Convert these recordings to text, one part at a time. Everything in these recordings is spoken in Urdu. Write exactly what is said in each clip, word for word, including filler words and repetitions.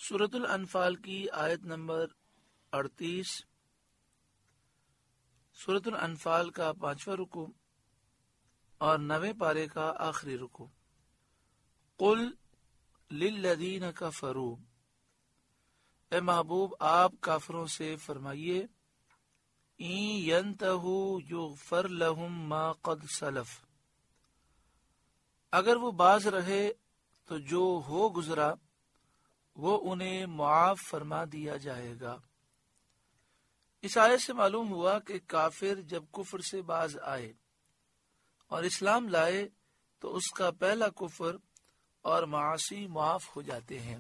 سورۃ الانفال کی آیت نمبر اڑتیس، سورۃ الانفال کا پانچواں رکوع اور نویں پارے کا آخری رکوع۔ قل للذین کفروا، اے محبوب آپ کافروں سے فرمائیے، ان ینتہوا یغفر لہم ما قد سلف، اگر وہ باز رہے تو جو ہو گزرا وہ انہیں معاف فرما دیا جائے گا۔ اس آیت سے معلوم ہوا کہ کافر جب کفر سے باز آئے اور اسلام لائے تو اس کا پہلا کفر اور معاصی معاف ہو جاتے ہیں۔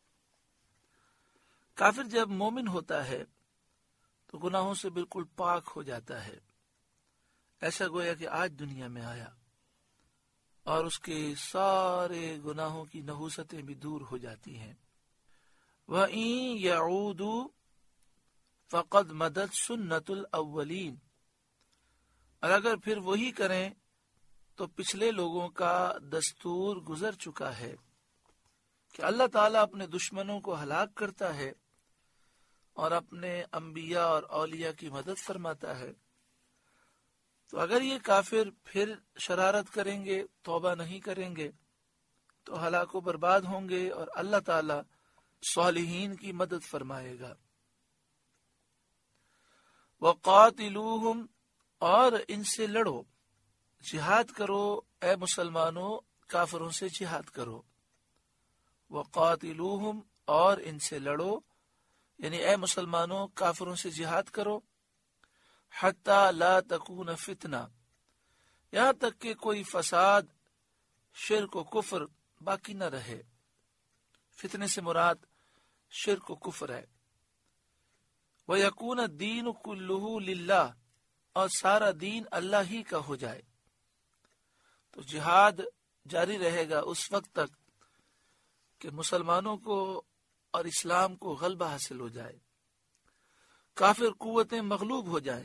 کافر جب مومن ہوتا ہے تو گناہوں سے بالکل پاک ہو جاتا ہے، ایسا گویا کہ آج دنیا میں آیا اور اس کے سارے گناہوں کی نحوستیں بھی دور ہو جاتی ہیں۔ وَإِن يَعُودُوا فَقَدْ مَدَتْ سُنَّةُ الْأَوَّلِينَ، اور اگر پھر وہی کریں تو پچھلے لوگوں کا دستور گزر چکا ہے کہ اللہ تعالیٰ اپنے دشمنوں کو ہلاک کرتا ہے اور اپنے انبیاء اور اولیاء کی مدد فرماتا ہے۔ تو اگر یہ کافر پھر شرارت کریں گے، توبہ نہیں کریں گے تو ہلاک و برباد ہوں گے اور اللہ تعالیٰ صالحین کی مدد فرمائے گا۔ وَقَاتِلُوهُمْ، اور ان سے لڑو، جہاد کرو اے مسلمانوں، کافروں سے جہاد کرو۔ وَقَاتِلُوهُمْ، اور ان سے لڑو، یعنی اے مسلمانوں کافروں سے جہاد کرو، حَتَّى لَا تَكُونَ فِتْنَةٌ، یہاں تک کہ کوئی فساد، شرک و کفر باقی نہ رہے۔ فتنے سے مراد شرک و کفر ہے۔ وَيَكُونَ الدِّينُ كُلُّهُ لِلَّهِ، اور سارا دین اللہ ہی کا ہو جائے۔ تو جہاد جاری رہے گا اس وقت تک کہ مسلمانوں کو اور اسلام کو غلبہ حاصل ہو جائے، کافر قوتیں مغلوب ہو جائیں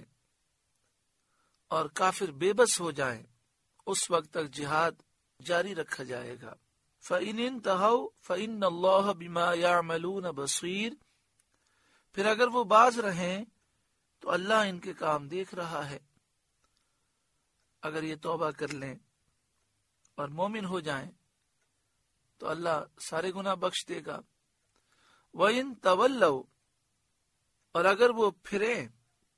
اور کافر بے بس ہو جائیں، اس وقت تک جہاد جاری رکھا جائے گا۔ فَإِنِ انْتَهَوْا فَإِنَّ اللَّهَ بِمَا يَعْمَلُونَ بَصِيرٌ، پھر اگر وہ باز رہیں تو اللہ ان کے کام دیکھ رہا ہے۔ اگر یہ توبہ کر لیں اور مومن ہو جائیں تو اللہ سارے گناہ بخش دے گا۔ وَإِن تَوَلَّوْا، اور اگر وہ پھریں،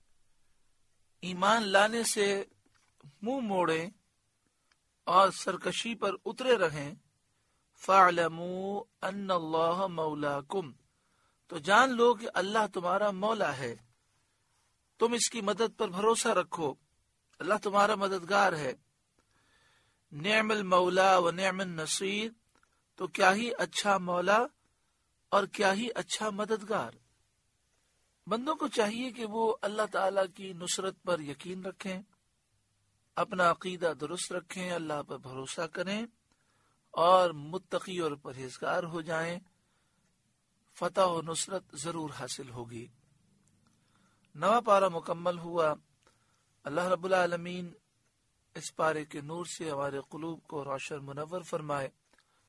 ایمان لانے سے منہ موڑیں اور سرکشی پر اترے رہیں، فَاعْلَمُوا أَنَّ اللَّهَ مَوْلَاكُمْ، تو جان لو کہ اللہ تمہارا مولا ہے، تم اس کی مدد پر بھروسہ رکھو، اللہ تمہارا مددگار ہے۔ نعم المولا و نعم النصیر، تو کیا ہی اچھا مولا اور کیا ہی اچھا مددگار۔ بندوں کو چاہیے کہ وہ اللہ تعالی کی نصرت پر یقین رکھیں، اپنا عقیدہ درست رکھیں، اللہ پر بھروسہ کریں اور متقی اور پرہیزگار ہو جائیں، فتح و نصرت ضرور حاصل ہوگی۔ نواں پارہ مکمل ہوا۔ اللہ رب العالمین اس پارے کے نور سے ہمارے قلوب کو روشن منور فرمائے۔